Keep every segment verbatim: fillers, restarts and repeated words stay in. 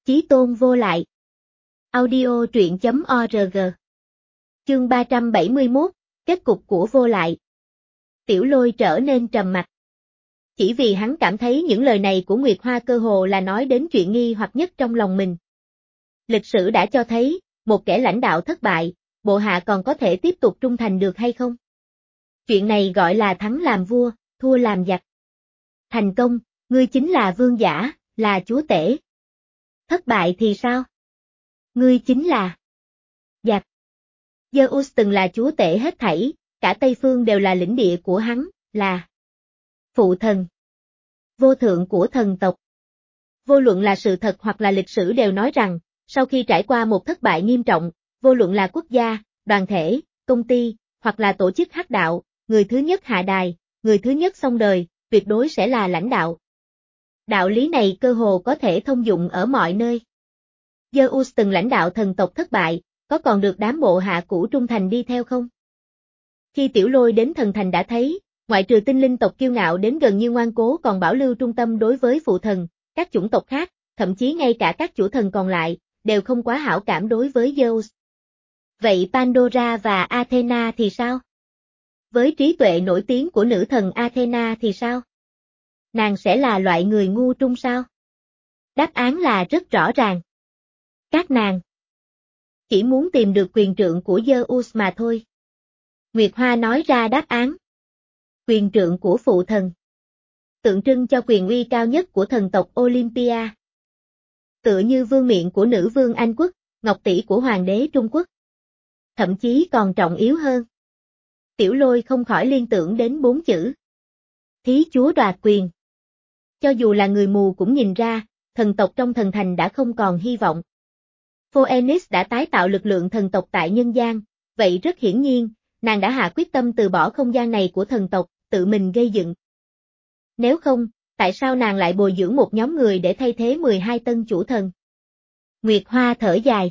Chí tôn vô lại. Audio truyện chấm org. Chương ba trăm bảy mươi mốt, kết cục của vô lại. Tiểu Lôi trở nên trầm mặc. Chỉ vì hắn cảm thấy những lời này của Nguyệt Hoa cơ hồ là nói đến chuyện nghi hoặc nhất trong lòng mình. Lịch sử đã cho thấy, một kẻ lãnh đạo thất bại, bộ hạ còn có thể tiếp tục trung thành được hay không? Chuyện này gọi là thắng làm vua, thua làm giặc. Thành công, ngươi chính là vương giả, là chúa tể. Thất bại thì sao? Ngươi chính là giặc. Zeus từng là chúa tể hết thảy, cả Tây Phương đều là lĩnh địa của hắn, là phụ thần, vô thượng của thần tộc. Vô luận là sự thật hoặc là lịch sử đều nói rằng, sau khi trải qua một thất bại nghiêm trọng, vô luận là quốc gia, đoàn thể, công ty, hoặc là tổ chức hắc đạo, người thứ nhất hạ đài, người thứ nhất xong đời, tuyệt đối sẽ là lãnh đạo. Đạo lý này cơ hồ có thể thông dụng ở mọi nơi. Zeus từng lãnh đạo thần tộc thất bại, có còn được đám bộ hạ cũ trung thành đi theo không? Khi Tiểu Lôi đến thần thành đã thấy, ngoại trừ tinh linh tộc kiêu ngạo đến gần như ngoan cố còn bảo lưu trung tâm đối với phụ thần, các chủng tộc khác, thậm chí ngay cả các chủ thần còn lại, đều không quá hảo cảm đối với Zeus. Vậy Pandora và Athena thì sao? Với trí tuệ nổi tiếng của nữ thần Athena thì sao? Nàng sẽ là loại người ngu trung sao? Đáp án là rất rõ ràng. Các nàng chỉ muốn tìm được quyền trượng của Zeus mà thôi. Nguyệt Hoa nói ra đáp án. Quyền trượng của phụ thần. Tượng trưng cho quyền uy cao nhất của thần tộc Olympia. Tựa như vương miện của nữ vương Anh quốc, ngọc tỷ của hoàng đế Trung Quốc. Thậm chí còn trọng yếu hơn. Tiểu Lôi không khỏi liên tưởng đến bốn chữ. Thí chúa đoạt quyền. Cho dù là người mù cũng nhìn ra, thần tộc trong thần thành đã không còn hy vọng. Phoenix đã tái tạo lực lượng thần tộc tại nhân gian, vậy rất hiển nhiên, nàng đã hạ quyết tâm từ bỏ không gian này của thần tộc, tự mình gây dựng. Nếu không, tại sao nàng lại bồi dưỡng một nhóm người để thay thế mười hai tân chủ thần? Nguyệt Hoa thở dài.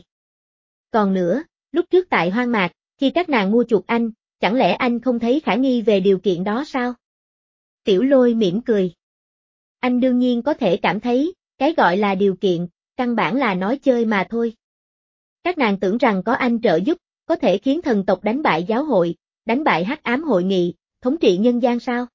Còn nữa, lúc trước tại Hoang Mạc, khi các nàng mua chuộc anh, chẳng lẽ anh không thấy khả nghi về điều kiện đó sao? Tiểu Lôi mỉm cười. Anh đương nhiên có thể cảm thấy, cái gọi là điều kiện, căn bản là nói chơi mà thôi. Các nàng tưởng rằng có anh trợ giúp, có thể khiến thần tộc đánh bại giáo hội, đánh bại hắc ám hội nghị, thống trị nhân gian sao?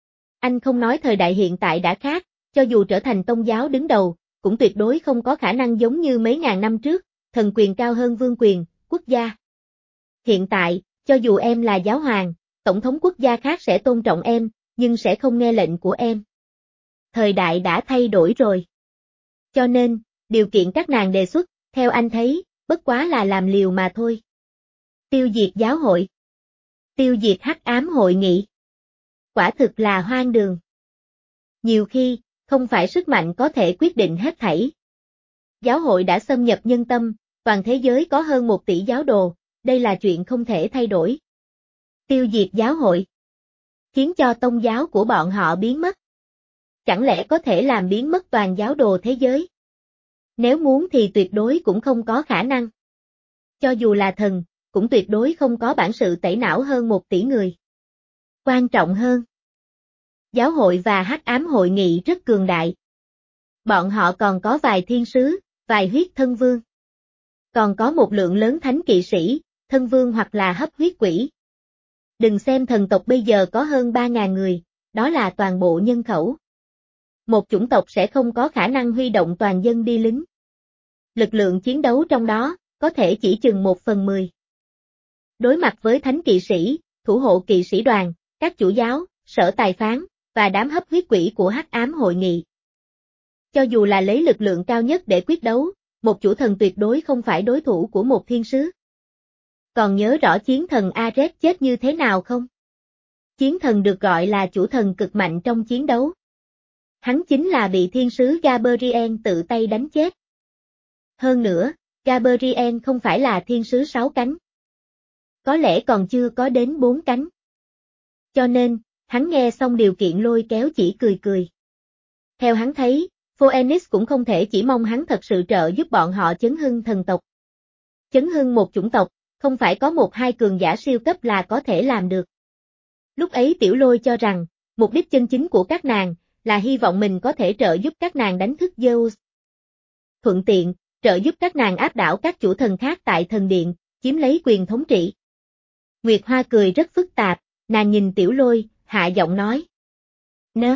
Anh không nói thời đại hiện tại đã khác, cho dù trở thành tôn giáo đứng đầu, cũng tuyệt đối không có khả năng giống như mấy ngàn năm trước, thần quyền cao hơn vương quyền, quốc gia. Hiện tại, cho dù em là giáo hoàng, tổng thống quốc gia khác sẽ tôn trọng em, nhưng sẽ không nghe lệnh của em. Thời đại đã thay đổi rồi. Cho nên, điều kiện các nàng đề xuất, theo anh thấy, bất quá là làm liều mà thôi. Tiêu diệt giáo hội. Tiêu diệt hắc ám hội nghị. Quả thực là hoang đường. Nhiều khi, không phải sức mạnh có thể quyết định hết thảy. Giáo hội đã xâm nhập nhân tâm, toàn thế giới có hơn một tỷ giáo đồ, đây là chuyện không thể thay đổi. Tiêu diệt giáo hội. Khiến cho tôn giáo của bọn họ biến mất. Chẳng lẽ có thể làm biến mất toàn giáo đồ thế giới? Nếu muốn thì tuyệt đối cũng không có khả năng. Cho dù là thần, cũng tuyệt đối không có bản sự tẩy não hơn một tỷ người. Quan trọng hơn, giáo hội và hắc ám hội nghị rất cường đại. Bọn họ còn có vài thiên sứ, vài huyết thân vương. Còn có một lượng lớn thánh kỵ sĩ, thân vương hoặc là hấp huyết quỷ. Đừng xem thần tộc bây giờ có hơn ba ngàn người, đó là toàn bộ nhân khẩu. Một chủng tộc sẽ không có khả năng huy động toàn dân đi lính. Lực lượng chiến đấu trong đó, có thể chỉ chừng một phần mười. Đối mặt với thánh kỵ sĩ, thủ hộ kỵ sĩ đoàn, các chủ giáo, sở tài phán, và đám hấp huyết quỷ của hắc ám hội nghị. Cho dù là lấy lực lượng cao nhất để quyết đấu, một chủ thần tuyệt đối không phải đối thủ của một thiên sứ. Còn nhớ rõ chiến thần Ares chết như thế nào không? Chiến thần được gọi là chủ thần cực mạnh trong chiến đấu. Hắn chính là bị thiên sứ Gabriel tự tay đánh chết. Hơn nữa, Gabriel không phải là thiên sứ sáu cánh. Có lẽ còn chưa có đến bốn cánh. Cho nên, hắn nghe xong điều kiện lôi kéo chỉ cười cười. Theo hắn thấy, Phoenix cũng không thể chỉ mong hắn thật sự trợ giúp bọn họ chấn hưng thần tộc. Chấn hưng một chủng tộc, không phải có một hai cường giả siêu cấp là có thể làm được. Lúc ấy Tiểu Lôi cho rằng, mục đích chân chính của các nàng, là hy vọng mình có thể trợ giúp các nàng đánh thức Zeus. thuận tiện, trợ giúp các nàng áp đảo các chủ thần khác tại thần điện, chiếm lấy quyền thống trị. Nguyệt Hoa cười rất phức tạp, nàng nhìn Tiểu Lôi, hạ giọng nói. Nơ.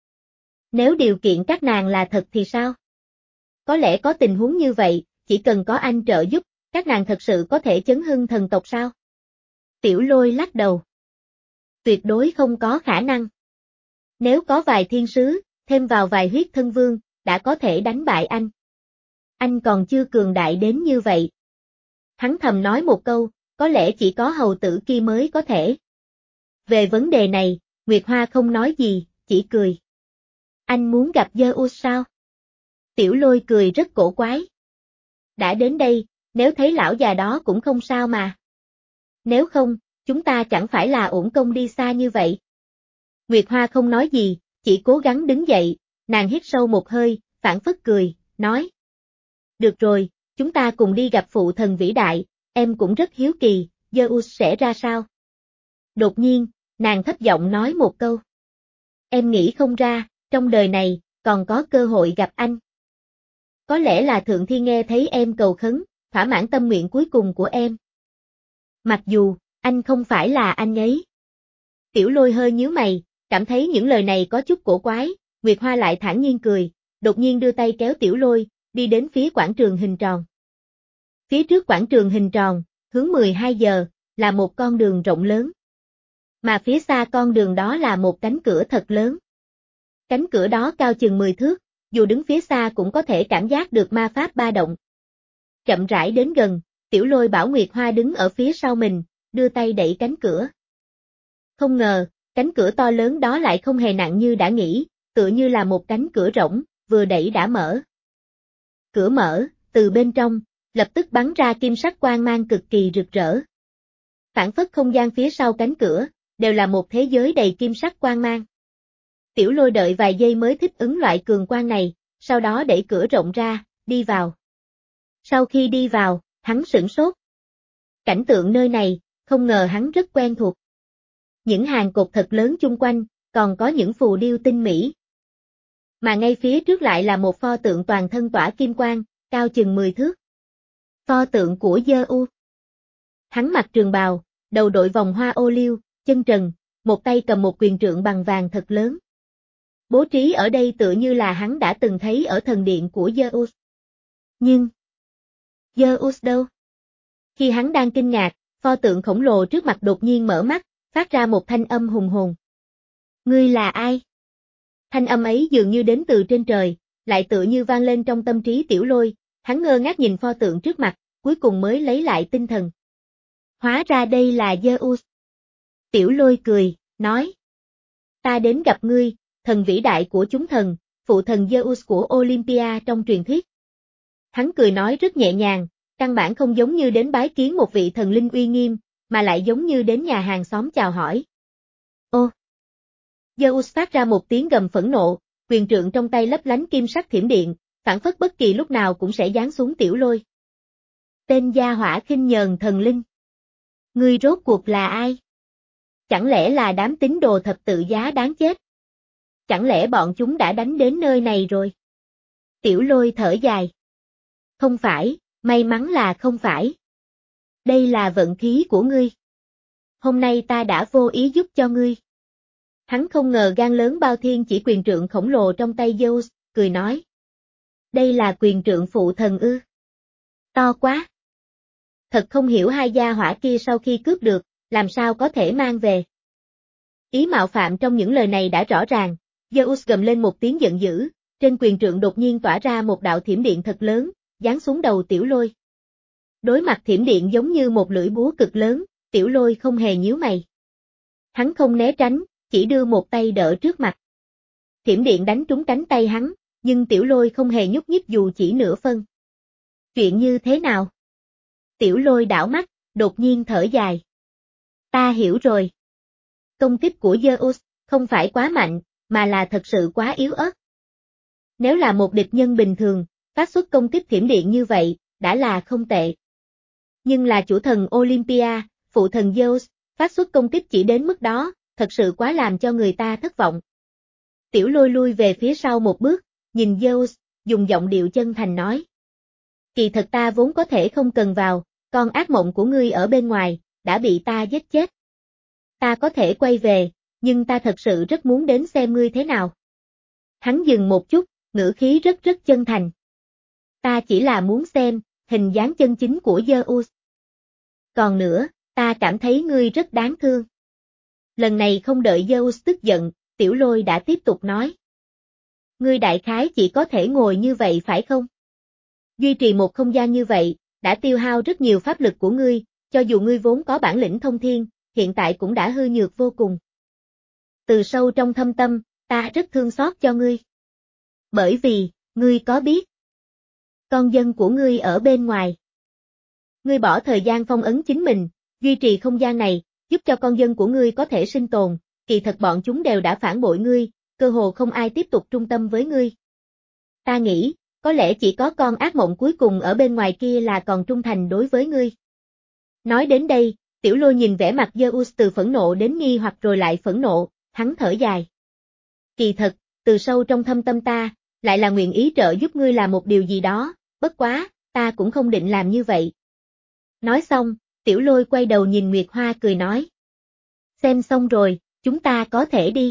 Nếu điều kiện các nàng là thật thì sao? Có lẽ có tình huống như vậy, chỉ cần có anh trợ giúp, các nàng thật sự có thể chấn hưng thần tộc sao? Tiểu Lôi lắc đầu. Tuyệt đối không có khả năng. Nếu có vài thiên sứ, thêm vào vài huyết thân vương, đã có thể đánh bại anh. Anh còn chưa cường đại đến như vậy. Hắn thầm nói một câu, có lẽ chỉ có hầu tử kia mới có thể. Về vấn đề này, Nguyệt Hoa không nói gì, chỉ cười. Anh muốn gặp Zeus sao? Tiểu Lôi cười rất cổ quái. Đã đến đây, nếu thấy lão già đó cũng không sao mà. Nếu không, chúng ta chẳng phải là uổng công đi xa như vậy. Nguyệt Hoa không nói gì, chỉ cố gắng đứng dậy, nàng hít sâu một hơi, phảng phất cười, nói. Được rồi, chúng ta cùng đi gặp phụ thần vĩ đại, em cũng rất hiếu kỳ, Zeus sẽ ra sao? Đột nhiên, nàng thấp giọng nói một câu. Em nghĩ không ra, trong đời này, còn có cơ hội gặp anh. Có lẽ là Thượng Thiên nghe thấy em cầu khấn, thỏa mãn tâm nguyện cuối cùng của em. Mặc dù, anh không phải là anh ấy. Tiểu Lôi hơi nhíu mày, cảm thấy những lời này có chút cổ quái, Nguyệt Hoa lại thản nhiên cười, đột nhiên đưa tay kéo Tiểu Lôi, đi đến phía quảng trường hình tròn. Phía trước quảng trường hình tròn, hướng mười hai giờ, là một con đường rộng lớn. Mà phía xa con đường đó là một cánh cửa thật lớn. Cánh cửa đó cao chừng mười thước, dù đứng phía xa cũng có thể cảm giác được ma pháp ba động. Chậm rãi đến gần, Tiểu Lôi bảo Nguyệt Hoa đứng ở phía sau mình, đưa tay đẩy cánh cửa. Không ngờ, cánh cửa to lớn đó lại không hề nặng như đã nghĩ, tựa như là một cánh cửa rỗng, vừa đẩy đã mở. Cửa mở, từ bên trong, lập tức bắn ra kim sắc quang mang cực kỳ rực rỡ. Phảng phất không gian phía sau cánh cửa, đều là một thế giới đầy kim sắc quang mang. Tiểu Lôi đợi vài giây mới thích ứng loại cường quang này, sau đó đẩy cửa rộng ra, đi vào. Sau khi đi vào, hắn sửng sốt. Cảnh tượng nơi này, không ngờ hắn rất quen thuộc. Những hàng cột thật lớn chung quanh, còn có những phù điêu tinh mỹ. Mà ngay phía trước lại là một pho tượng toàn thân tỏa kim quang, cao chừng mười thước. Pho tượng của Zeus. Hắn mặc trường bào, đầu đội vòng hoa ô liu, chân trần, một tay cầm một quyền trượng bằng vàng thật lớn. Bố trí ở đây tựa như là hắn đã từng thấy ở thần điện của Zeus. Nhưng, Zeus đâu? Khi hắn đang kinh ngạc, pho tượng khổng lồ trước mặt đột nhiên mở mắt, phát ra một thanh âm hùng hồn. Ngươi là ai? Thanh âm ấy dường như đến từ trên trời, lại tựa như vang lên trong tâm trí Tiểu Lôi, hắn ngơ ngác nhìn pho tượng trước mặt, cuối cùng mới lấy lại tinh thần. Hóa ra đây là Zeus. Tiểu Lôi cười, nói. Ta đến gặp ngươi, thần vĩ đại của chúng thần, phụ thần Zeus của Olympia trong truyền thuyết. Hắn cười nói rất nhẹ nhàng, căn bản không giống như đến bái kiến một vị thần linh uy nghiêm, mà lại giống như đến nhà hàng xóm chào hỏi. Ô! Zeus phát ra một tiếng gầm phẫn nộ, quyền trượng trong tay lấp lánh kim sắc thiểm điện, phảng phất bất kỳ lúc nào cũng sẽ giáng xuống Tiểu Lôi. Tên gia hỏa khinh nhờn thần linh. Ngươi rốt cuộc là ai? Chẳng lẽ là đám tín đồ thập tự giá đáng chết? Chẳng lẽ bọn chúng đã đánh đến nơi này rồi? Tiểu Lôi thở dài. Không phải, may mắn là không phải. Đây là vận khí của ngươi. Hôm nay ta đã vô ý giúp cho ngươi. Hắn không ngờ gan lớn bao thiên chỉ quyền trượng khổng lồ trong tay Zeus, cười nói. Đây là quyền trượng phụ thần ư. To quá. Thật không hiểu hai gia hỏa kia sau khi cướp được, làm sao có thể mang về. Ý mạo phạm trong những lời này đã rõ ràng, Zeus gầm lên một tiếng giận dữ, trên quyền trượng đột nhiên tỏa ra một đạo thiểm điện thật lớn, giáng xuống đầu Tiểu Lôi. Đối mặt thiểm điện giống như một lưỡi búa cực lớn, Tiểu Lôi không hề nhíu mày. Hắn không né tránh, chỉ đưa một tay đỡ trước mặt. Thiểm điện đánh trúng cánh tay hắn, nhưng Tiểu Lôi không hề nhúc nhích dù chỉ nửa phân. Chuyện như thế nào? Tiểu Lôi đảo mắt, đột nhiên thở dài. Ta hiểu rồi. Công kích của Zeus không phải quá mạnh, mà là thật sự quá yếu ớt. Nếu là một địch nhân bình thường, phát xuất công kích thiểm điện như vậy, đã là không tệ. Nhưng là chủ thần Olympia, phụ thần Zeus, phát xuất công kích chỉ đến mức đó, thật sự quá làm cho người ta thất vọng. Tiểu Lôi lui về phía sau một bước, nhìn Zeus, dùng giọng điệu chân thành nói. Kỳ thật ta vốn có thể không cần vào, con ác mộng của ngươi ở bên ngoài, đã bị ta giết chết. Ta có thể quay về, nhưng ta thật sự rất muốn đến xem ngươi thế nào. Hắn dừng một chút, ngữ khí rất rất chân thành. Ta chỉ là muốn xem, hình dáng chân chính của Zeus. Còn nữa, ta cảm thấy ngươi rất đáng thương. Lần này không đợi Zeus tức giận, Tiểu Lôi đã tiếp tục nói. Ngươi đại khái chỉ có thể ngồi như vậy phải không? Duy trì một không gian như vậy, đã tiêu hao rất nhiều pháp lực của ngươi, cho dù ngươi vốn có bản lĩnh thông thiên, hiện tại cũng đã hư nhược vô cùng. Từ sâu trong thâm tâm, ta rất thương xót cho ngươi. Bởi vì, ngươi có biết, con dân của ngươi ở bên ngoài. Ngươi bỏ thời gian phong ấn chính mình, duy trì không gian này, giúp cho con dân của ngươi có thể sinh tồn, kỳ thật bọn chúng đều đã phản bội ngươi, cơ hồ không ai tiếp tục trung tâm với ngươi. Ta nghĩ, có lẽ chỉ có con ác mộng cuối cùng ở bên ngoài kia là còn trung thành đối với ngươi. Nói đến đây, Tiểu Lôi nhìn vẻ mặt Zeus từ phẫn nộ đến nghi hoặc rồi lại phẫn nộ, hắn thở dài. Kỳ thật, từ sâu trong thâm tâm ta, lại là nguyện ý trợ giúp ngươi làm một điều gì đó, bất quá, ta cũng không định làm như vậy. Nói xong, Tiểu Lôi quay đầu nhìn Nguyệt Hoa cười nói. Xem xong rồi, chúng ta có thể đi.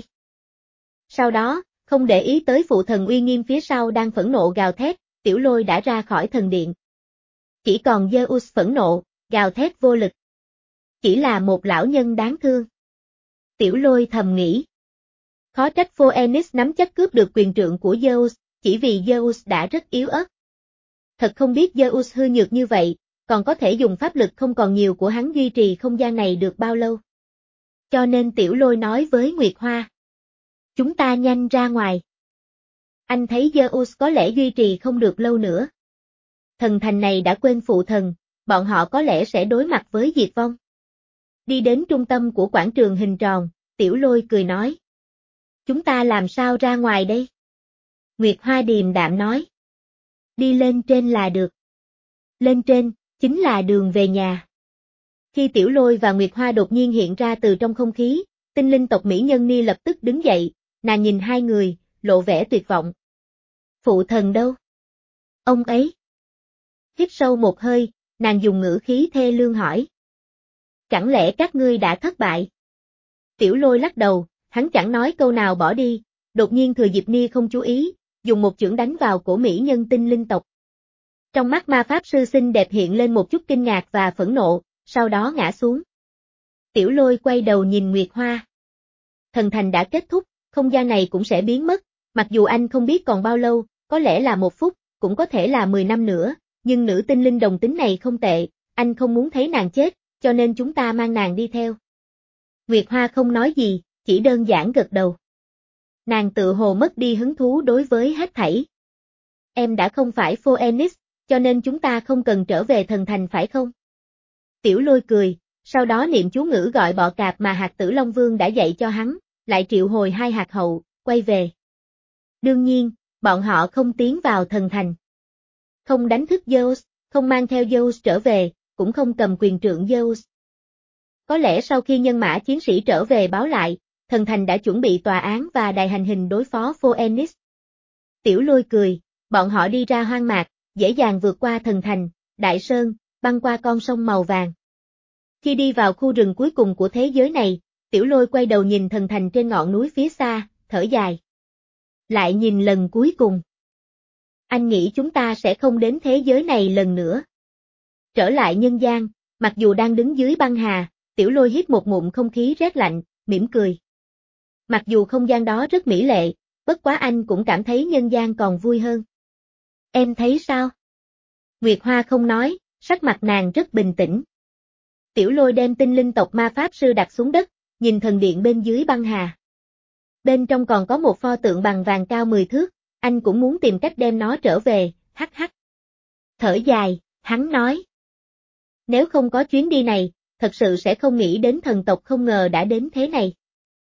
Sau đó, không để ý tới phụ thần uy nghiêm phía sau đang phẫn nộ gào thét, Tiểu Lôi đã ra khỏi thần điện. Chỉ còn Zeus phẫn nộ, gào thét vô lực. Chỉ là một lão nhân đáng thương. Tiểu Lôi thầm nghĩ. Khó trách Phoenix nắm chắc cướp được quyền trượng của Zeus, chỉ vì Zeus đã rất yếu ớt. Thật không biết Zeus hư nhược như vậy, còn có thể dùng pháp lực không còn nhiều của hắn duy trì không gian này được bao lâu. Cho nên Tiểu Lôi nói với Nguyệt Hoa. Chúng ta nhanh ra ngoài. Anh thấy Zeus có lẽ duy trì không được lâu nữa. Thần thành này đã quên phụ thần, bọn họ có lẽ sẽ đối mặt với diệt vong. Đi đến trung tâm của quảng trường hình tròn, Tiểu Lôi cười nói. Chúng ta làm sao ra ngoài đây? Nguyệt Hoa điềm đạm nói. Đi lên trên là được. Lên trên, chính là đường về nhà. Khi Tiểu Lôi và Nguyệt Hoa đột nhiên hiện ra từ trong không khí, tinh linh tộc Mỹ Nhân Ni lập tức đứng dậy, nàng nhìn hai người, lộ vẻ tuyệt vọng. Phụ thần đâu? Ông ấy. Hít sâu một hơi, nàng dùng ngữ khí thê lương hỏi. Chẳng lẽ các ngươi đã thất bại? Tiểu Lôi lắc đầu, hắn chẳng nói câu nào bỏ đi, đột nhiên Thừa Dịp Ni không chú ý, dùng một chưởng đánh vào cổ Mỹ Nhân tinh linh tộc. Trong mắt ma pháp sư xinh đẹp hiện lên một chút kinh ngạc và phẫn nộ, sau đó ngã xuống. Tiểu Lôi quay đầu nhìn Nguyệt Hoa. Thần thành đã kết thúc, không gian này cũng sẽ biến mất, mặc dù anh không biết còn bao lâu, có lẽ là một phút, cũng có thể là mười năm nữa, nhưng nữ tinh linh đồng tính này không tệ, anh không muốn thấy nàng chết, cho nên chúng ta mang nàng đi theo. Nguyệt Hoa không nói gì, chỉ đơn giản gật đầu. Nàng tự hồ mất đi hứng thú đối với hết thảy. Em đã không phải Phoenix, cho nên chúng ta không cần trở về thần thành phải không? Tiểu Lôi cười, sau đó niệm chú ngữ gọi bọ cạp mà hạt tử Long Vương đã dạy cho hắn, lại triệu hồi hai hạt hậu, quay về. Đương nhiên, bọn họ không tiến vào thần thành. Không đánh thức Zeus, không mang theo Zeus trở về, cũng không cầm quyền trượng Zeus. Có lẽ sau khi nhân mã chiến sĩ trở về báo lại, thần thành đã chuẩn bị tòa án và đài hành hình đối phó Phoenix. Tiểu Lôi cười, bọn họ đi ra hoang mạc, dễ dàng vượt qua thần thành, đại sơn, băng qua con sông màu vàng. Khi đi vào khu rừng cuối cùng của thế giới này, Tiểu Lôi quay đầu nhìn thần thành trên ngọn núi phía xa, thở dài. Lại nhìn lần cuối cùng. Anh nghĩ chúng ta sẽ không đến thế giới này lần nữa. Trở lại nhân gian, mặc dù đang đứng dưới băng hà, Tiểu Lôi hít một ngụm không khí rét lạnh, mỉm cười. Mặc dù không gian đó rất mỹ lệ, bất quá anh cũng cảm thấy nhân gian còn vui hơn. Em thấy sao? Nguyệt Hoa không nói, sắc mặt nàng rất bình tĩnh. Tiểu Lôi đem tinh linh tộc ma pháp sư đặt xuống đất, nhìn thần điện bên dưới băng hà. Bên trong còn có một pho tượng bằng vàng cao mười thước, anh cũng muốn tìm cách đem nó trở về, hắc hắc. Thở dài, hắn nói. Nếu không có chuyến đi này, thật sự sẽ không nghĩ đến thần tộc không ngờ đã đến thế này.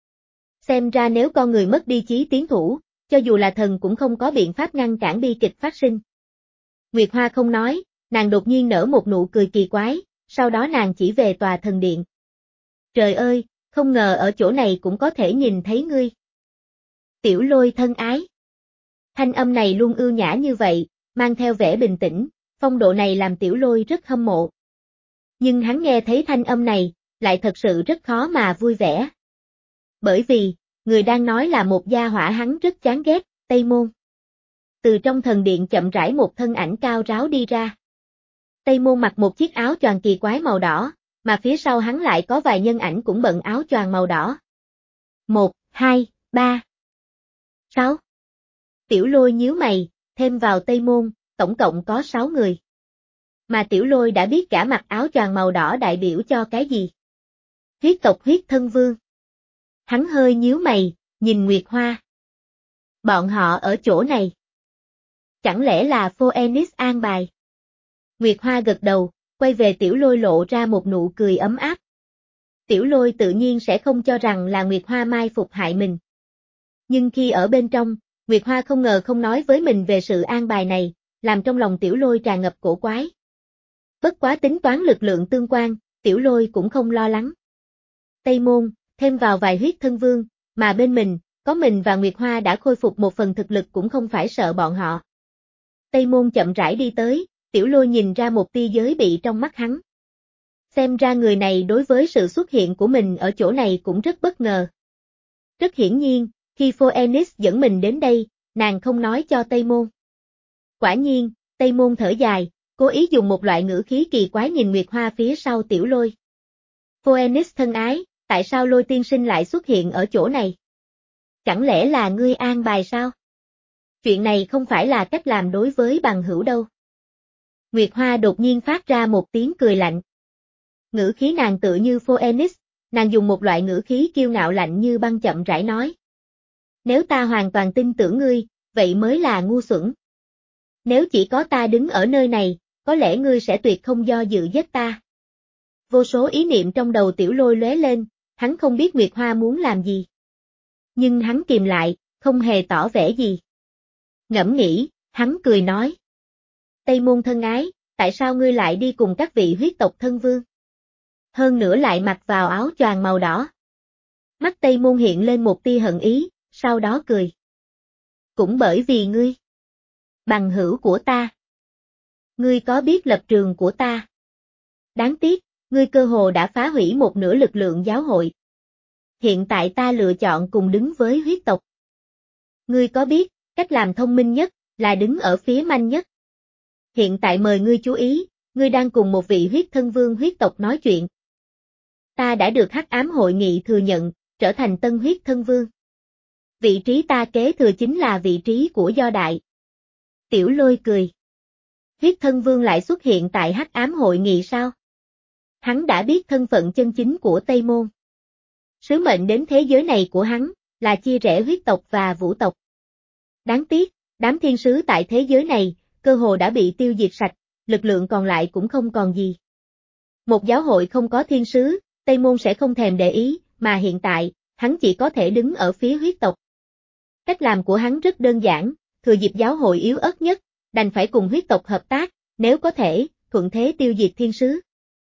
Xem ra nếu con người mất đi chí tiến thủ, cho dù là thần cũng không có biện pháp ngăn cản bi kịch phát sinh. Nguyệt Hoa không nói, nàng đột nhiên nở một nụ cười kỳ quái, sau đó nàng chỉ về tòa thần điện. Trời ơi, không ngờ ở chỗ này cũng có thể nhìn thấy ngươi. Tiểu Lôi thân ái. Thanh âm này luôn ưu nhã như vậy, mang theo vẻ bình tĩnh, Phong độ này làm Tiểu Lôi rất hâm mộ. Nhưng hắn nghe thấy thanh âm này, lại thật sự rất khó mà vui vẻ. Bởi vì, người đang nói là một gia hỏa hắn rất chán ghét, Tây Môn. Từ trong thần điện chậm rãi một thân ảnh cao ráo đi ra. Tây Môn mặc một chiếc áo choàng kỳ quái màu đỏ, mà phía sau hắn lại có vài nhân ảnh cũng bận áo choàng màu đỏ. Một, hai, ba, sáu. Tiểu Lôi nhíu mày, thêm vào Tây Môn, tổng cộng có sáu người. Mà Tiểu Lôi đã biết cả mặc áo choàng màu đỏ đại biểu cho cái gì. Huyết tộc huyết thân vương. Hắn hơi nhíu mày, nhìn Nguyệt Hoa. Bọn họ ở chỗ này. Chẳng lẽ là Phoenix an bài? Nguyệt Hoa gật đầu, quay về Tiểu Lôi lộ ra một nụ cười ấm áp. Tiểu Lôi tự nhiên sẽ không cho rằng là Nguyệt Hoa mai phục hại mình. Nhưng khi ở bên trong, Nguyệt Hoa không ngờ không nói với mình về sự an bài này, làm trong lòng Tiểu Lôi tràn ngập cổ quái. Bất quá tính toán lực lượng tương quan, Tiểu Lôi cũng không lo lắng. Tây Môn, thêm vào vài huyết thân vương, mà bên mình, có mình và Nguyệt Hoa đã khôi phục một phần thực lực cũng không phải sợ bọn họ. Tây Môn chậm rãi đi tới, Tiểu Lôi nhìn ra một tia giới bị trong mắt hắn. Xem ra người này đối với sự xuất hiện của mình ở chỗ này cũng rất bất ngờ. Rất hiển nhiên, khi Phoenix dẫn mình đến đây, nàng không nói cho Tây Môn. Quả nhiên, Tây Môn thở dài, cố ý dùng một loại ngữ khí kỳ quái nhìn Nguyệt Hoa phía sau Tiểu Lôi. Phoenix thân ái, tại sao Lôi tiên sinh lại xuất hiện ở chỗ này? Chẳng lẽ là ngươi an bài sao? Chuyện này không phải là cách làm đối với bằng hữu đâu. Nguyệt Hoa đột nhiên phát ra một tiếng cười lạnh. Ngữ khí nàng tựa như Phoenix, nàng dùng một loại ngữ khí kiêu ngạo lạnh như băng chậm rãi nói. Nếu ta hoàn toàn tin tưởng ngươi, vậy mới là ngu xuẩn. Nếu chỉ có ta đứng ở nơi này, có lẽ ngươi sẽ tuyệt không do dự giết ta. Vô số ý niệm trong đầu Tiểu Lôi lóe lên, hắn không biết Nguyệt Hoa muốn làm gì. Nhưng hắn kìm lại, không hề tỏ vẻ gì. Ngẫm nghĩ, hắn cười nói. Tây Môn thân ái, tại sao ngươi lại đi cùng các vị huyết tộc thân vương? Hơn nữa lại mặc vào áo choàng màu đỏ. Mắt Tây Môn hiện lên một tia hận ý, sau đó cười. Cũng bởi vì ngươi. Bằng hữu của ta. Ngươi có biết lập trường của ta? Đáng tiếc, ngươi cơ hồ đã phá hủy một nửa lực lượng giáo hội. Hiện tại ta lựa chọn cùng đứng với huyết tộc. Ngươi có biết, cách làm thông minh nhất, là đứng ở phía manh nhất. Hiện tại mời ngươi chú ý, ngươi đang cùng một vị huyết thân vương huyết tộc nói chuyện. Ta đã được Hắc Ám hội nghị thừa nhận, trở thành tân huyết thân vương. Vị trí ta kế thừa chính là vị trí của Do Đại. Tiểu Lôi cười. Huyết thân vương lại xuất hiện tại Hắc Ám hội nghị sao? Hắn đã biết thân phận chân chính của Tây Môn. Sứ mệnh đến thế giới này của hắn, là chia rẽ huyết tộc và vũ tộc. Đáng tiếc, đám thiên sứ tại thế giới này, cơ hồ đã bị tiêu diệt sạch, lực lượng còn lại cũng không còn gì. Một giáo hội không có thiên sứ, Tây Môn sẽ không thèm để ý, mà hiện tại, hắn chỉ có thể đứng ở phía huyết tộc. Cách làm của hắn rất đơn giản, thừa dịp giáo hội yếu ớt nhất, đành phải cùng huyết tộc hợp tác, nếu có thể, thuận thế tiêu diệt thiên sứ.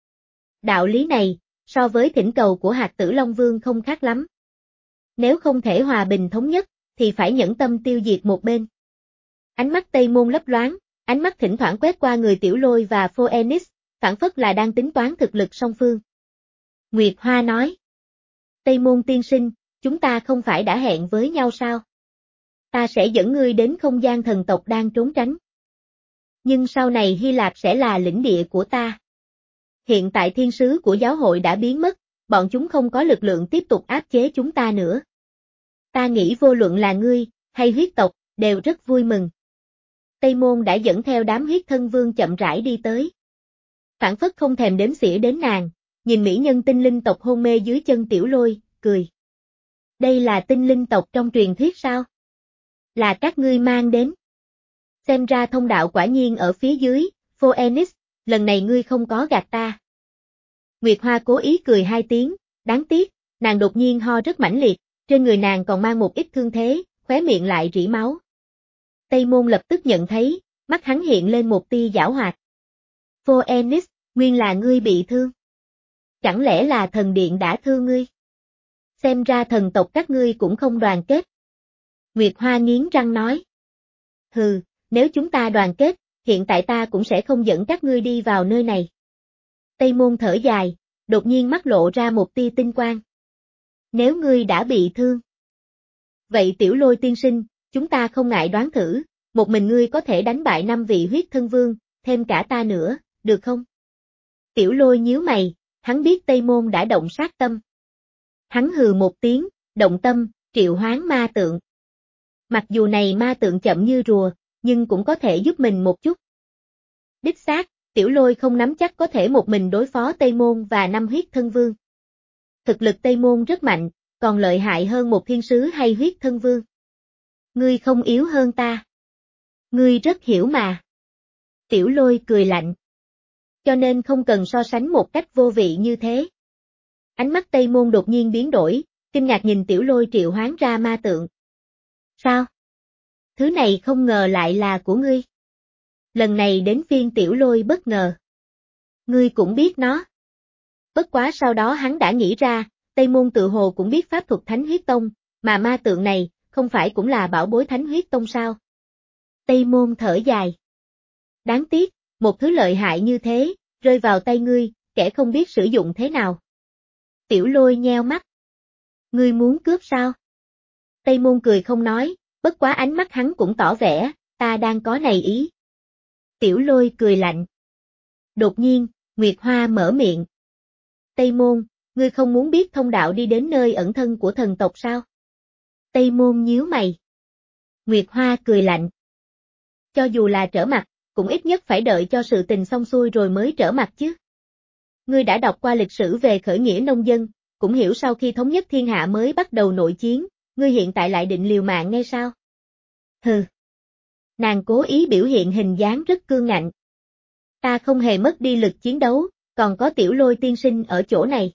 Đạo lý này, so với thỉnh cầu của Hạt Tử Long Vương không khác lắm. Nếu không thể hòa bình thống nhất, thì phải nhẫn tâm tiêu diệt một bên. Ánh mắt Tây Môn lấp loáng, ánh mắt thỉnh thoảng quét qua người Tiểu Lôi và Phoenix, phản phất là đang tính toán thực lực song phương. Nguyệt Hoa nói. Tây Môn tiên sinh, chúng ta không phải đã hẹn với nhau sao? Ta sẽ dẫn ngươi đến không gian thần tộc đang trốn tránh. Nhưng sau này Hy Lạp sẽ là lĩnh địa của ta. Hiện tại thiên sứ của giáo hội đã biến mất, bọn chúng không có lực lượng tiếp tục áp chế chúng ta nữa. Ta nghĩ vô luận là ngươi, hay huyết tộc, đều rất vui mừng. Tây Môn đã dẫn theo đám huyết thân vương chậm rãi đi tới. Phản phất không thèm đếm xỉa đến nàng, nhìn mỹ nhân tinh linh tộc hôn mê dưới chân Tiểu Lôi, cười. Đây là tinh linh tộc trong truyền thuyết sao? Là các ngươi mang đến. Xem ra thông đạo quả nhiên ở phía dưới, Phoenix, lần này ngươi không có gạt ta. Nguyệt Hoa cố ý cười hai tiếng, đáng tiếc, nàng đột nhiên ho rất mãnh liệt, trên người nàng còn mang một ít thương thế, khóe miệng lại rỉ máu. Tây Môn lập tức nhận thấy, mắt hắn hiện lên một tia giảo hoạt. Phoenix, nguyên là ngươi bị thương. Chẳng lẽ là thần điện đã thương ngươi? Xem ra thần tộc các ngươi cũng không đoàn kết. Nguyệt Hoa nghiến răng nói. Hừ, nếu chúng ta đoàn kết, hiện tại ta cũng sẽ không dẫn các ngươi đi vào nơi này. Tây Môn thở dài, đột nhiên mắt lộ ra một tia tinh quang. Nếu ngươi đã bị thương. Vậy Tiểu Lôi tiên sinh, chúng ta không ngại đoán thử, một mình ngươi có thể đánh bại năm vị huyết thân vương, thêm cả ta nữa, được không? Tiểu Lôi nhíu mày, hắn biết Tây Môn đã động sát tâm. Hắn hừ một tiếng, động tâm, triệu hoán ma tượng. Mặc dù này ma tượng chậm như rùa, nhưng cũng có thể giúp mình một chút. Đích xác, Tiểu Lôi không nắm chắc có thể một mình đối phó Tây Môn và năm huyết thân vương. Thực lực Tây Môn rất mạnh, còn lợi hại hơn một thiên sứ hay huyết thân vương. Ngươi không yếu hơn ta. Ngươi rất hiểu mà. Tiểu Lôi cười lạnh. Cho nên không cần so sánh một cách vô vị như thế. Ánh mắt Tây Môn đột nhiên biến đổi, kinh ngạc nhìn Tiểu Lôi triệu hoán ra ma tượng. Sao? Thứ này không ngờ lại là của ngươi. Lần này đến phiên Tiểu Lôi bất ngờ. Ngươi cũng biết nó. Bất quá sau đó hắn đã nghĩ ra, Tây Môn tự hồ cũng biết pháp thuật Thánh Huyết Tông, mà ma tượng này, không phải cũng là bảo bối Thánh Huyết Tông sao? Tây Môn thở dài. Đáng tiếc, một thứ lợi hại như thế, rơi vào tay ngươi, kẻ không biết sử dụng thế nào. Tiểu Lôi nheo mắt. Ngươi muốn cướp sao? Tây Môn cười không nói, bất quá ánh mắt hắn cũng tỏ vẻ, ta đang có này ý. Tiểu Lôi cười lạnh. Đột nhiên, Nguyệt Hoa mở miệng. Tây Môn, ngươi không muốn biết thông đạo đi đến nơi ẩn thân của thần tộc sao? Tây Môn nhíu mày. Nguyệt Hoa cười lạnh. Cho dù là trở mặt, cũng ít nhất phải đợi cho sự tình xong xuôi rồi mới trở mặt chứ. Ngươi đã đọc qua lịch sử về khởi nghĩa nông dân, cũng hiểu sau khi thống nhất thiên hạ mới bắt đầu nội chiến, ngươi hiện tại lại định liều mạng ngay sao? Hừ. Nàng cố ý biểu hiện hình dáng rất cương ngạnh. Ta không hề mất đi lực chiến đấu, còn có Tiểu Lôi tiên sinh ở chỗ này.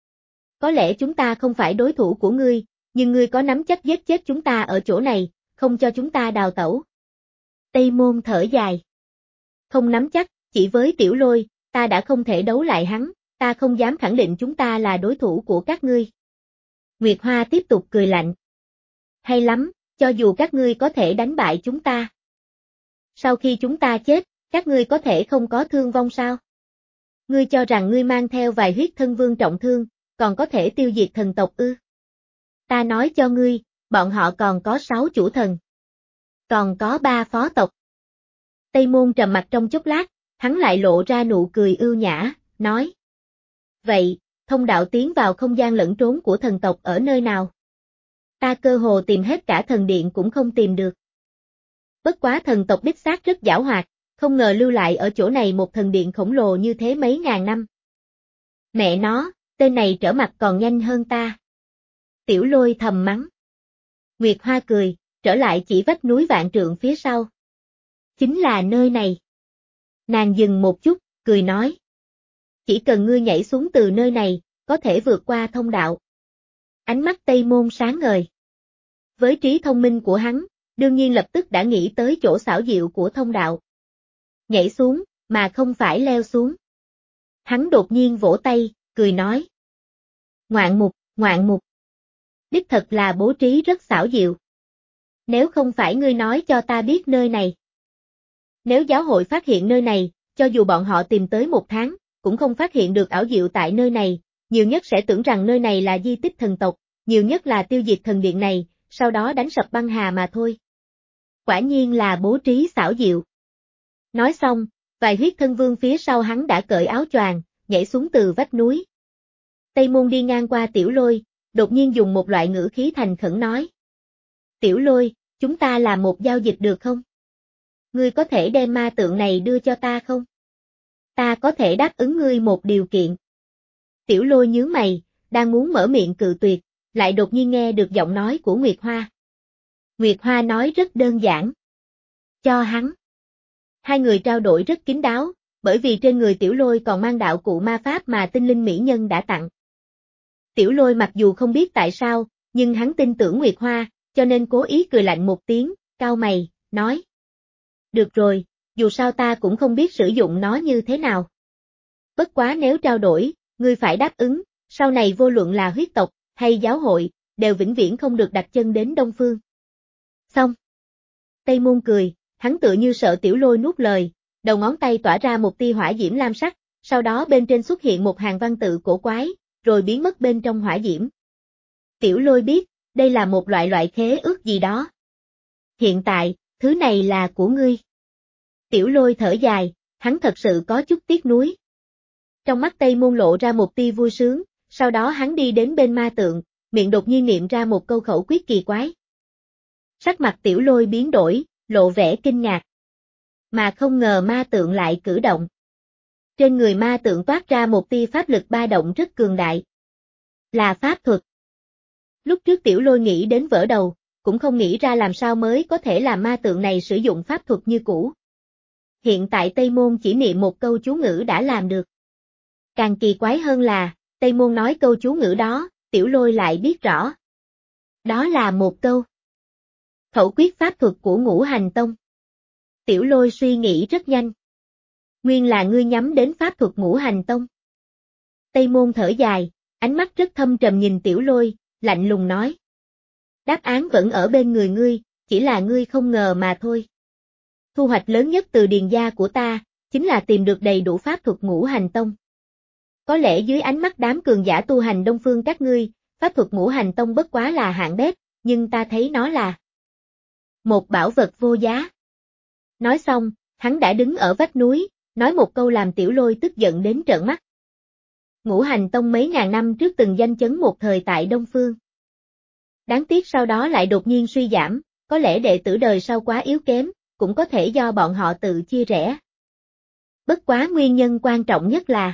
Có lẽ chúng ta không phải đối thủ của ngươi, nhưng ngươi có nắm chắc giết chết chúng ta ở chỗ này, không cho chúng ta đào tẩu. Tây Môn thở dài. Không nắm chắc, chỉ với Tiểu Lôi, ta đã không thể đấu lại hắn, ta không dám khẳng định chúng ta là đối thủ của các ngươi. Nguyệt Hoa tiếp tục cười lạnh. Hay lắm, cho dù các ngươi có thể đánh bại chúng ta. Sau khi chúng ta chết, các ngươi có thể không có thương vong sao? Ngươi cho rằng ngươi mang theo vài huyết thân vương trọng thương, còn có thể tiêu diệt thần tộc ư? Ta nói cho ngươi, bọn họ còn có sáu chủ thần. Còn có ba phó tộc. Tây Môn trầm mặt trong chốc lát, hắn lại lộ ra nụ cười ưu nhã, nói. Vậy, thông đạo tiến vào không gian lẫn trốn của thần tộc ở nơi nào? Ta cơ hồ tìm hết cả thần điện cũng không tìm được. Bất quá thần tộc đích xác rất giảo hoạt, không ngờ lưu lại ở chỗ này một thần điện khổng lồ như thế mấy ngàn năm. Mẹ nó, tên này trở mặt còn nhanh hơn ta. Tiểu Lôi thầm mắng. Nguyệt Hoa cười, trở lại chỉ vách núi vạn trượng phía sau. Chính là nơi này. Nàng dừng một chút, cười nói. Chỉ cần ngươi nhảy xuống từ nơi này, có thể vượt qua thông đạo. Ánh mắt Tây Môn sáng ngời. Với trí thông minh của hắn, đương nhiên lập tức đã nghĩ tới chỗ xảo diệu của thông đạo. Nhảy xuống, mà không phải leo xuống. Hắn đột nhiên vỗ tay, cười nói. Ngoạn mục, ngoạn mục. Đích thật là bố trí rất xảo diệu. Nếu không phải ngươi nói cho ta biết nơi này. Nếu giáo hội phát hiện nơi này, cho dù bọn họ tìm tới một tháng, cũng không phát hiện được ảo diệu tại nơi này, nhiều nhất sẽ tưởng rằng nơi này là di tích thần tộc, nhiều nhất là tiêu diệt thần điện này, sau đó đánh sập băng hà mà thôi. Quả nhiên là bố trí xảo diệu. Nói xong, vài huyết thân vương phía sau hắn đã cởi áo choàng, nhảy xuống từ vách núi. Tây Môn đi ngang qua Tiểu Lôi, đột nhiên dùng một loại ngữ khí thành khẩn nói. Tiểu Lôi, chúng ta làm một giao dịch được không? Ngươi có thể đem ma tượng này đưa cho ta không? Ta có thể đáp ứng ngươi một điều kiện. Tiểu Lôi nhướng mày, đang muốn mở miệng cự tuyệt, lại đột nhiên nghe được giọng nói của Nguyệt Hoa. Nguyệt Hoa nói rất đơn giản. Cho hắn. Hai người trao đổi rất kín đáo, bởi vì trên người Tiểu Lôi còn mang đạo cụ ma pháp mà tinh linh mỹ nhân đã tặng. Tiểu Lôi mặc dù không biết tại sao, nhưng hắn tin tưởng Nguyệt Hoa, cho nên cố ý cười lạnh một tiếng, cau mày, nói. Được rồi, dù sao ta cũng không biết sử dụng nó như thế nào. Bất quá nếu trao đổi, ngươi phải đáp ứng, sau này vô luận là huyết tộc, hay giáo hội, đều vĩnh viễn không được đặt chân đến Đông Phương. Xong. Tây Môn cười, hắn tựa như sợ Tiểu Lôi nuốt lời, đầu ngón tay tỏa ra một tia hỏa diễm lam sắc, sau đó bên trên xuất hiện một hàng văn tự cổ quái, rồi biến mất bên trong hỏa diễm. Tiểu Lôi biết, đây là một loại loại khế ước gì đó. Hiện tại, thứ này là của ngươi. Tiểu Lôi thở dài, hắn thật sự có chút tiếc nuối. Trong mắt Tây Môn lộ ra một tia vui sướng, sau đó hắn đi đến bên ma tượng, miệng đột nhiên niệm ra một câu khẩu quyết kỳ quái. Sắc mặt Tiểu Lôi biến đổi, lộ vẻ kinh ngạc. Mà không ngờ ma tượng lại cử động. Trên người ma tượng toát ra một tia pháp lực ba động rất cường đại. Là pháp thuật. Lúc trước Tiểu Lôi nghĩ đến vỡ đầu, cũng không nghĩ ra làm sao mới có thể làm ma tượng này sử dụng pháp thuật như cũ. Hiện tại Tây Môn chỉ niệm một câu chú ngữ đã làm được. Càng kỳ quái hơn là, Tây Môn nói câu chú ngữ đó, Tiểu Lôi lại biết rõ. Đó là một câu khẩu quyết pháp thuật của Ngũ Hành Tông. Tiểu Lôi suy nghĩ rất nhanh. Nguyên là ngươi nhắm đến pháp thuật Ngũ Hành Tông. Tây Môn thở dài, ánh mắt rất thâm trầm nhìn Tiểu Lôi, lạnh lùng nói. Đáp án vẫn ở bên người ngươi, chỉ là ngươi không ngờ mà thôi. Thu hoạch lớn nhất từ điền gia của ta, chính là tìm được đầy đủ pháp thuật Ngũ Hành Tông. Có lẽ dưới ánh mắt đám cường giả tu hành Đông Phương các ngươi, pháp thuật Ngũ Hành Tông bất quá là hạng bét, nhưng ta thấy nó là một bảo vật vô giá. Nói xong, hắn đã đứng ở vách núi, nói một câu làm Tiểu Lôi tức giận đến trợn mắt. Ngũ Hành Tông mấy ngàn năm trước từng danh chấn một thời tại Đông Phương. Đáng tiếc sau đó lại đột nhiên suy giảm, có lẽ đệ tử đời sau quá yếu kém, cũng có thể do bọn họ tự chia rẽ. Bất quá nguyên nhân quan trọng nhất là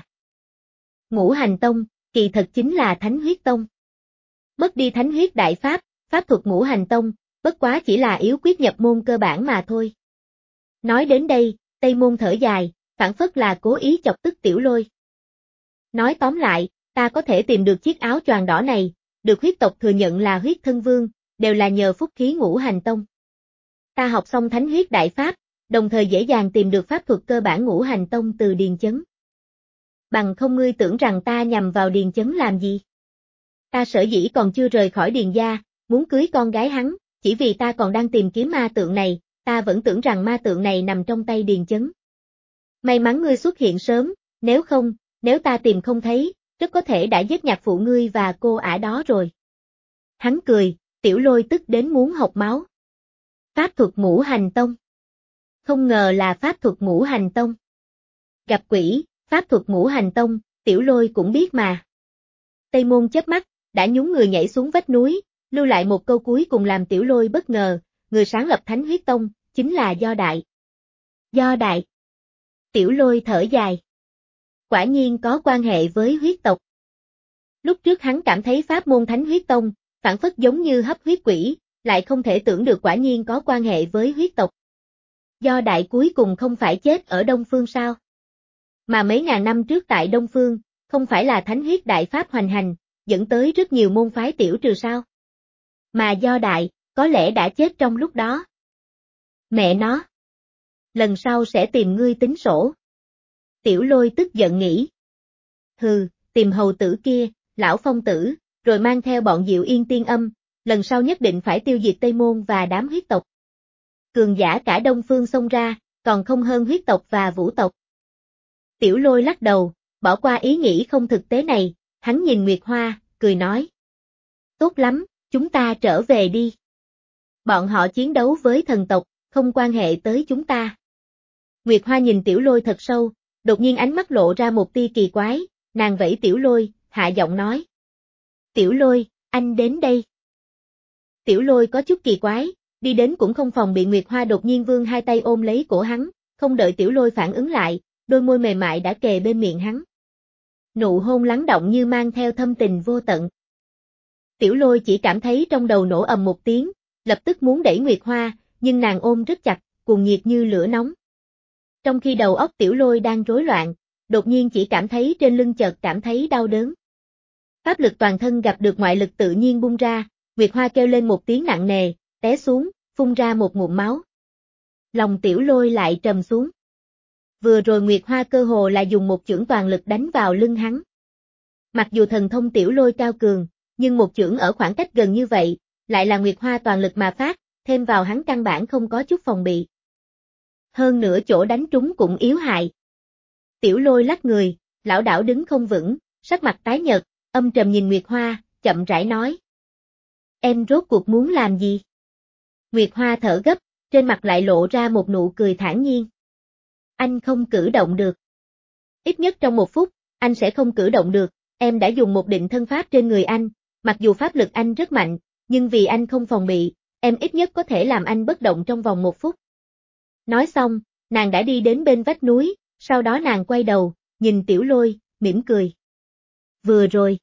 Ngũ Hành Tông, kỳ thật chính là Thánh Huyết Tông. Mất đi Thánh Huyết Đại Pháp, pháp thuật Ngũ Hành Tông, bất quá chỉ là yếu quyết nhập môn cơ bản mà thôi. Nói đến đây, Tây Môn thở dài, phản phất là cố ý chọc tức Tiểu Lôi. Nói tóm lại, ta có thể tìm được chiếc áo choàng đỏ này, được huyết tộc thừa nhận là huyết thân vương, đều là nhờ phúc khí Ngũ Hành Tông. Ta học xong Thánh Huyết Đại Pháp, đồng thời dễ dàng tìm được pháp thuật cơ bản Ngũ Hành Tông từ Điền Chấn. Bằng không ngươi tưởng rằng ta nhằm vào Điền Chấn làm gì? Ta sở dĩ còn chưa rời khỏi Điền gia, muốn cưới con gái hắn, chỉ vì ta còn đang tìm kiếm ma tượng này, ta vẫn tưởng rằng ma tượng này nằm trong tay Điền Chấn. May mắn ngươi xuất hiện sớm, nếu không, nếu ta tìm không thấy, rất có thể đã giết nhạc phụ ngươi và cô ả đó rồi. Hắn cười, Tiểu Lôi tức đến muốn học máu. Pháp thuật Ngũ Hành Tông. Không ngờ là pháp thuật Ngũ Hành Tông. Gặp quỷ, pháp thuật Ngũ Hành Tông, Tiểu Lôi cũng biết mà. Tây Môn chớp mắt, đã nhún người nhảy xuống vách núi, lưu lại một câu cuối cùng làm Tiểu Lôi bất ngờ, người sáng lập Thánh Huyết Tông, chính là Do Đại. Do Đại. Tiểu Lôi thở dài. Quả nhiên có quan hệ với huyết tộc. Lúc trước hắn cảm thấy pháp môn Thánh Huyết Tông, phản phất giống như hấp huyết quỷ, lại không thể tưởng được quả nhiên có quan hệ với huyết tộc. Do Đại cuối cùng không phải chết ở Đông Phương sao? Mà mấy ngàn năm trước tại Đông Phương, không phải là Thánh Huyết Đại Pháp hoành hành, dẫn tới rất nhiều môn phái tiểu trừ sao? Mà Do Đại, có lẽ đã chết trong lúc đó. Mẹ nó! Lần sau sẽ tìm ngươi tính sổ. Tiểu Lôi tức giận nghĩ. Hừ, tìm hầu tử kia, lão phong tử, rồi mang theo bọn Diệu Yên Tiên Âm, lần sau nhất định phải tiêu diệt Tây Môn và đám huyết tộc. Cường giả cả Đông Phương xông ra, còn không hơn huyết tộc và vũ tộc. Tiểu Lôi lắc đầu, bỏ qua ý nghĩ không thực tế này, hắn nhìn Nguyệt Hoa, cười nói. Tốt lắm, chúng ta trở về đi. Bọn họ chiến đấu với thần tộc, không quan hệ tới chúng ta. Nguyệt Hoa nhìn Tiểu Lôi thật sâu, đột nhiên ánh mắt lộ ra một tia kỳ quái, nàng vẫy Tiểu Lôi, hạ giọng nói. Tiểu Lôi, anh đến đây. Tiểu Lôi có chút kỳ quái, đi đến cũng không phòng bị Nguyệt Hoa đột nhiên vươn hai tay ôm lấy cổ hắn, không đợi Tiểu Lôi phản ứng lại, đôi môi mềm mại đã kề bên miệng hắn. Nụ hôn lắng động như mang theo thâm tình vô tận. Tiểu Lôi chỉ cảm thấy trong đầu nổ ầm một tiếng, lập tức muốn đẩy Nguyệt Hoa, nhưng nàng ôm rất chặt, cuồng nhiệt như lửa nóng. Trong khi đầu óc Tiểu Lôi đang rối loạn, đột nhiên chỉ cảm thấy trên lưng chợt cảm thấy đau đớn. Pháp lực toàn thân gặp được ngoại lực tự nhiên bung ra, Nguyệt Hoa kêu lên một tiếng nặng nề, té xuống, phun ra một ngụm máu. Lòng Tiểu Lôi lại trầm xuống. Vừa rồi Nguyệt Hoa cơ hồ là dùng một chưởng toàn lực đánh vào lưng hắn. Mặc dù thần thông Tiểu Lôi cao cường, nhưng một chưởng ở khoảng cách gần như vậy, lại là Nguyệt Hoa toàn lực mà phát, thêm vào hắn căn bản không có chút phòng bị. hơn nữa chỗ đánh trúng cũng yếu hại. Tiểu Lôi lắc người, lảo đảo đứng không vững, sắc mặt tái nhợt, âm trầm nhìn Nguyệt Hoa, chậm rãi nói. Em rốt cuộc muốn làm gì? Nguyệt Hoa thở gấp, trên mặt lại lộ ra một nụ cười thản nhiên. Anh không cử động được. Ít nhất trong một phút, anh sẽ không cử động được, em đã dùng một định thân pháp trên người anh, mặc dù pháp lực anh rất mạnh, nhưng vì anh không phòng bị, em ít nhất có thể làm anh bất động trong vòng một phút. Nói xong, nàng đã đi đến bên vách núi, sau đó nàng quay đầu, nhìn Tiểu Lôi, mỉm cười. Vừa rồi.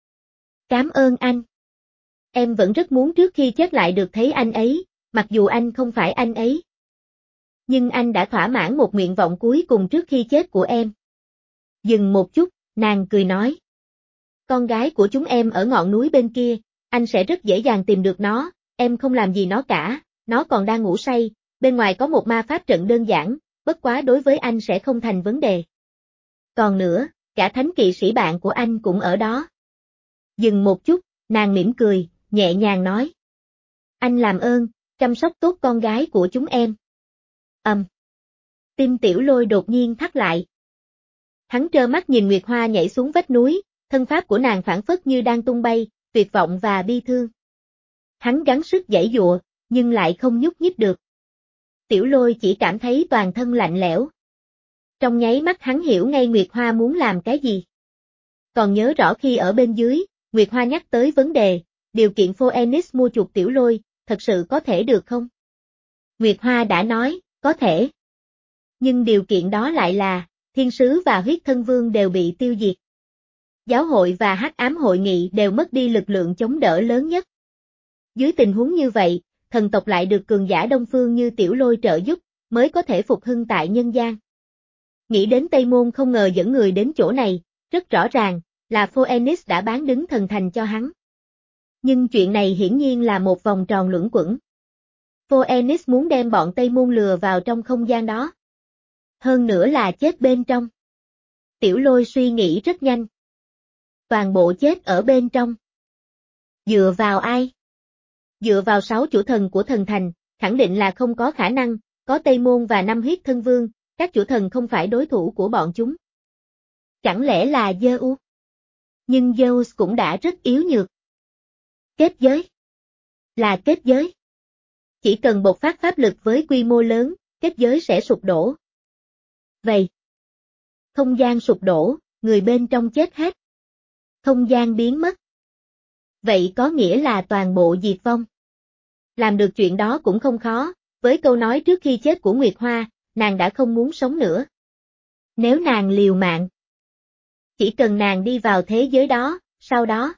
Cảm ơn anh. Em vẫn rất muốn trước khi chết lại được thấy anh ấy, mặc dù anh không phải anh ấy. Nhưng anh đã thỏa mãn một nguyện vọng cuối cùng trước khi chết của em. Dừng một chút, nàng cười nói. Con gái của chúng em ở ngọn núi bên kia, anh sẽ rất dễ dàng tìm được nó, em không làm gì nó cả, nó còn đang ngủ say, bên ngoài có một ma pháp trận đơn giản, bất quá đối với anh sẽ không thành vấn đề. Còn nữa, cả thánh kỵ sĩ bạn của anh cũng ở đó. Dừng một chút, nàng mỉm cười, nhẹ nhàng nói. Anh làm ơn, chăm sóc tốt con gái của chúng em. Ầm. Um. Tim Tiểu Lôi đột nhiên thắt lại. Hắn trơ mắt nhìn Nguyệt Hoa nhảy xuống vách núi, thân pháp của nàng phảng phất như đang tung bay, tuyệt vọng và bi thương. Hắn gắng sức giãy giụa, nhưng lại không nhúc nhích được. Tiểu Lôi chỉ cảm thấy toàn thân lạnh lẽo. Trong nháy mắt hắn hiểu ngay Nguyệt Hoa muốn làm cái gì. Còn nhớ rõ khi ở bên dưới, Nguyệt Hoa nhắc tới vấn đề, điều kiện Phoenix mua chuộc Tiểu Lôi, thật sự có thể được không? Nguyệt Hoa đã nói, có thể. Nhưng điều kiện đó lại là, Thiên Sứ và Huyết Thân Vương đều bị tiêu diệt. Giáo hội và Hắc Ám Hội Nghị đều mất đi lực lượng chống đỡ lớn nhất. Dưới tình huống như vậy, thần tộc lại được cường giả Đông Phương như Tiểu Lôi trợ giúp, mới có thể phục hưng tại nhân gian. Nghĩ đến Tây Môn không ngờ dẫn người đến chỗ này, rất rõ ràng, là Phoenix đã bán đứng thần thành cho hắn. Nhưng chuyện này hiển nhiên là một vòng tròn luẩn quẩn. Phoenix muốn đem bọn Tây Môn lừa vào trong không gian đó. Hơn nữa là chết bên trong. Tiểu Lôi suy nghĩ rất nhanh. Toàn bộ chết ở bên trong. Dựa vào ai? Dựa vào sáu chủ thần của thần thành, khẳng định là không có khả năng, có Tây Môn và năm Huyết Thân Vương, các chủ thần không phải đối thủ của bọn chúng. Chẳng lẽ là Zeus? Nhưng Zeus cũng đã rất yếu nhược. Kết giới. Là kết giới. Chỉ cần bộc phát pháp lực với quy mô lớn, kết giới sẽ sụp đổ. Vậy. Không gian sụp đổ, người bên trong chết hết. Không gian biến mất. Vậy có nghĩa là toàn bộ diệt vong. Làm được chuyện đó cũng không khó, với câu nói trước khi chết của Nguyệt Hoa, nàng đã không muốn sống nữa. Nếu nàng liều mạng, chỉ cần nàng đi vào thế giới đó, sau đó,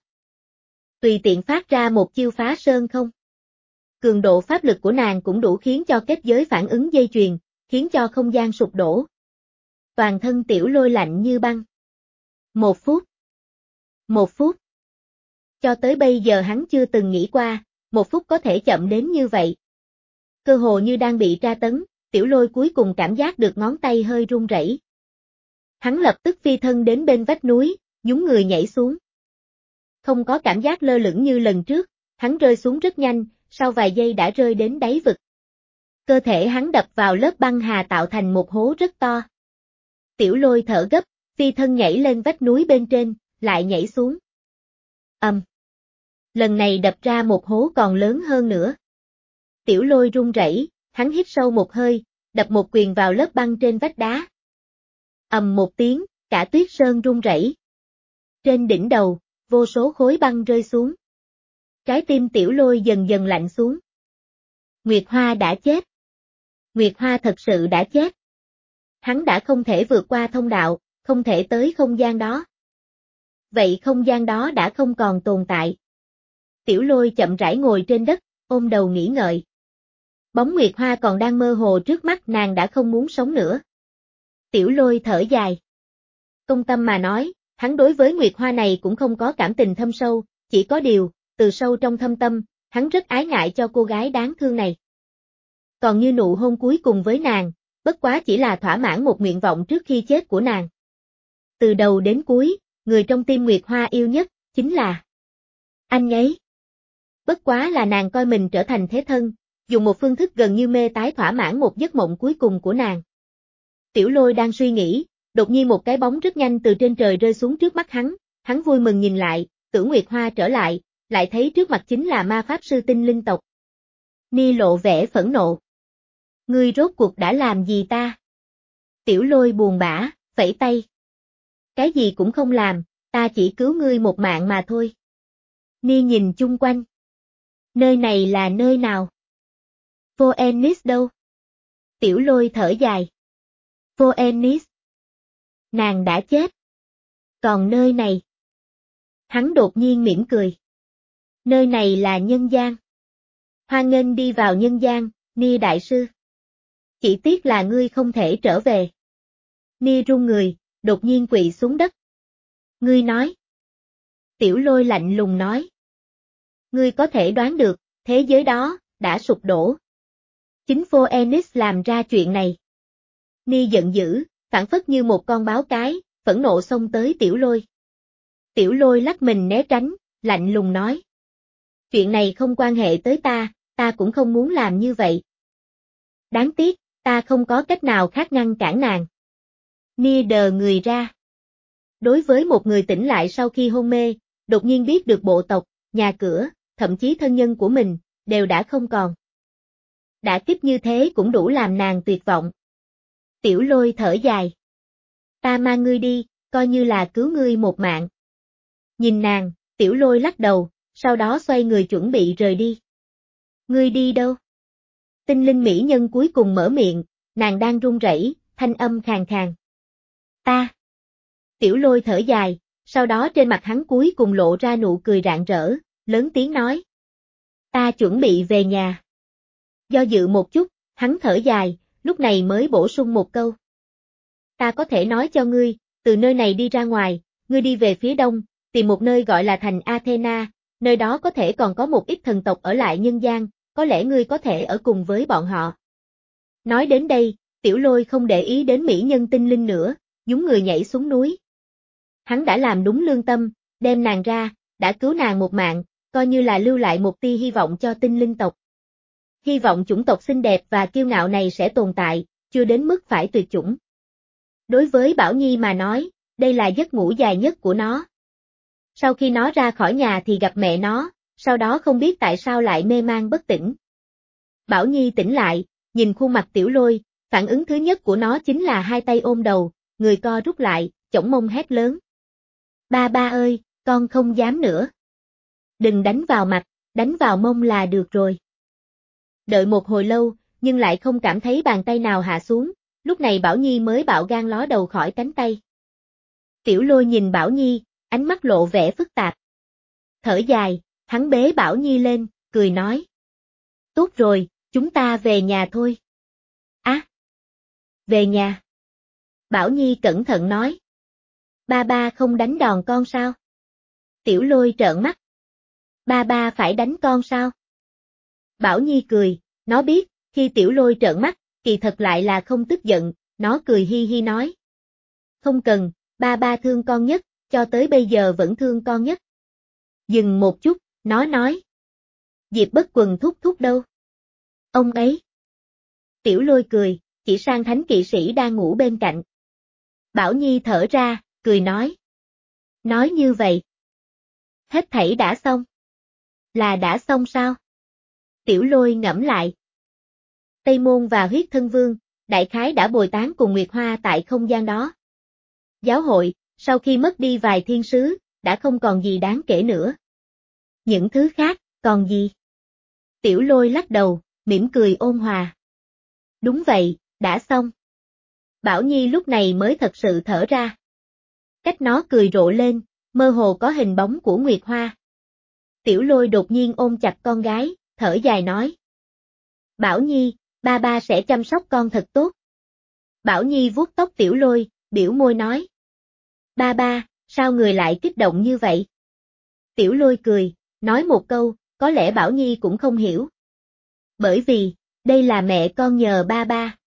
tùy tiện phát ra một chiêu phá sơn không. Cường độ pháp lực của nàng cũng đủ khiến cho kết giới phản ứng dây chuyền, khiến cho không gian sụp đổ. Toàn thân Tiểu Lôi lạnh như băng. Một phút. Một phút. Cho tới bây giờ hắn chưa từng nghĩ qua, một phút có thể chậm đến như vậy. Cơ hồ như đang bị tra tấn, Tiểu Lôi cuối cùng cảm giác được ngón tay hơi run rẩy. Hắn lập tức phi thân đến bên vách núi, nhún người nhảy xuống. Không có cảm giác lơ lửng như lần trước, hắn rơi xuống rất nhanh, sau vài giây đã rơi đến đáy vực. Cơ thể hắn đập vào lớp băng hà tạo thành một hố rất to. Tiểu Lôi thở gấp, phi thân nhảy lên vách núi bên trên, lại nhảy xuống. Ầm. Um. Lần này đập ra một hố còn lớn hơn nữa. Tiểu Lôi run rẩy, hắn hít sâu một hơi, đập một quyền vào lớp băng trên vách đá. Ầm một tiếng, cả tuyết sơn rung rẩy. Trên đỉnh đầu, vô số khối băng rơi xuống. Trái tim Tiểu Lôi dần dần lạnh xuống. Nguyệt Hoa đã chết. Nguyệt Hoa thật sự đã chết. Hắn đã không thể vượt qua thông đạo, không thể tới không gian đó. Vậy không gian đó đã không còn tồn tại. Tiểu Lôi chậm rãi ngồi trên đất, ôm đầu nghĩ ngợi. Bóng Nguyệt Hoa còn đang mơ hồ trước mắt, nàng đã không muốn sống nữa. Tiểu Lôi thở dài. Công tâm mà nói, hắn đối với Nguyệt Hoa này cũng không có cảm tình thâm sâu, chỉ có điều, từ sâu trong thâm tâm, hắn rất ái ngại cho cô gái đáng thương này. Còn như nụ hôn cuối cùng với nàng, bất quá chỉ là thỏa mãn một nguyện vọng trước khi chết của nàng. Từ đầu đến cuối, người trong tim Nguyệt Hoa yêu nhất, chính là anh ấy. Bất quá là nàng coi mình trở thành thế thân, dùng một phương thức gần như mê tái thỏa mãn một giấc mộng cuối cùng của nàng. Tiểu Lôi đang suy nghĩ, đột nhiên một cái bóng rất nhanh từ trên trời rơi xuống trước mắt hắn, hắn vui mừng nhìn lại, Tưởng Nguyệt Hoa trở lại, lại thấy trước mặt chính là ma pháp sư tinh linh tộc. Ni lộ vẻ phẫn nộ. Ngươi rốt cuộc đã làm gì ta? Tiểu Lôi buồn bã, phẩy tay. Cái gì cũng không làm, ta chỉ cứu ngươi một mạng mà thôi. Ni nhìn chung quanh. Nơi này là nơi nào? Phoenix đâu? Tiểu Lôi thở dài. Phoenix. Nàng đã chết. Còn nơi này? Hắn đột nhiên mỉm cười. Nơi này là nhân gian. Hoan nghênh đi vào nhân gian, Ni đại sư. Chỉ tiếc là ngươi không thể trở về. Ni run người, đột nhiên quỵ xuống đất. Ngươi nói. Tiểu Lôi lạnh lùng nói. Ngươi có thể đoán được, thế giới đó, đã sụp đổ. Chính Phoenix làm ra chuyện này. Ni giận dữ, phảng phất như một con báo cái, phẫn nộ xông tới Tiểu Lôi. Tiểu Lôi lắc mình né tránh, lạnh lùng nói. Chuyện này không quan hệ tới ta, ta cũng không muốn làm như vậy. Đáng tiếc, ta không có cách nào khác ngăn cản nàng. Ni đờ người ra. Đối với một người tỉnh lại sau khi hôn mê, đột nhiên biết được bộ tộc, nhà cửa, thậm chí thân nhân của mình, đều đã không còn. Đả kích như thế cũng đủ làm nàng tuyệt vọng. Tiểu Lôi thở dài. Ta mang ngươi đi, coi như là cứu ngươi một mạng. Nhìn nàng, Tiểu Lôi lắc đầu, sau đó xoay người chuẩn bị rời đi. Ngươi đi đâu? Tinh linh mỹ nhân cuối cùng mở miệng, nàng đang run rẩy, thanh âm khàn khàn. Ta. Tiểu Lôi thở dài, sau đó trên mặt hắn cuối cùng lộ ra nụ cười rạng rỡ, lớn tiếng nói. Ta chuẩn bị về nhà. Do dự một chút, hắn thở dài, lúc này mới bổ sung một câu. Ta có thể nói cho ngươi, từ nơi này đi ra ngoài, ngươi đi về phía đông, tìm một nơi gọi là thành Athena, nơi đó có thể còn có một ít thần tộc ở lại nhân gian, có lẽ ngươi có thể ở cùng với bọn họ. Nói đến đây, Tiểu Lôi không để ý đến mỹ nhân tinh linh nữa, nhún người nhảy xuống núi. Hắn đã làm đúng lương tâm, đem nàng ra, đã cứu nàng một mạng, coi như là lưu lại một tia hy vọng cho tinh linh tộc. Hy vọng chủng tộc xinh đẹp và kiêu ngạo này sẽ tồn tại, chưa đến mức phải tuyệt chủng. Đối với Bảo Nhi mà nói, đây là giấc ngủ dài nhất của nó. Sau khi nó ra khỏi nhà thì gặp mẹ nó, sau đó không biết tại sao lại mê man bất tỉnh. Bảo Nhi tỉnh lại, nhìn khuôn mặt Tiểu Lôi, phản ứng thứ nhất của nó chính là hai tay ôm đầu, người co rút lại, chổng mông hét lớn. Ba ba ơi, con không dám nữa. Đừng đánh vào mặt, đánh vào mông là được rồi. Đợi một hồi lâu, nhưng lại không cảm thấy bàn tay nào hạ xuống, lúc này Bảo Nhi mới bạo gan ló đầu khỏi cánh tay. Tiểu Lôi nhìn Bảo Nhi, ánh mắt lộ vẻ phức tạp. Thở dài, hắn bế Bảo Nhi lên, cười nói. Tốt rồi, chúng ta về nhà thôi. Á! À, về nhà. Bảo Nhi cẩn thận nói. Ba ba không đánh đòn con sao? Tiểu Lôi trợn mắt. Ba ba phải đánh con sao? Bảo Nhi cười, nó biết, khi Tiểu Lôi trợn mắt, kỳ thật lại là không tức giận, nó cười hi hi nói. Không cần, ba ba thương con nhất, cho tới bây giờ vẫn thương con nhất. Dừng một chút, nó nói. Diệp Bất Quần thúc thúc đâu? Ông ấy. Tiểu Lôi cười, chỉ sang thánh kỵ sĩ đang ngủ bên cạnh. Bảo Nhi thở ra, cười nói. Nói như vậy. Hết thảy đã xong. Là đã xong sao? Tiểu Lôi ngẫm lại. Tây Môn và Huyết Thân Vương, đại khái đã bồi tán cùng Nguyệt Hoa tại không gian đó. Giáo hội, sau khi mất đi vài thiên sứ, đã không còn gì đáng kể nữa. Những thứ khác, còn gì? Tiểu Lôi lắc đầu, mỉm cười ôn hòa. Đúng vậy, đã xong. Bảo Nhi lúc này mới thật sự thở ra. Cách nó cười rộ lên, mơ hồ có hình bóng của Nguyệt Hoa. Tiểu Lôi đột nhiên ôm chặt con gái, thở dài nói. Bảo Nhi, ba ba sẽ chăm sóc con thật tốt. Bảo Nhi vuốt tóc Tiểu Lôi, biểu môi nói. Ba ba, sao người lại kích động như vậy? Tiểu Lôi cười, nói một câu, có lẽ Bảo Nhi cũng không hiểu. Bởi vì, đây là mẹ con nhờ ba ba.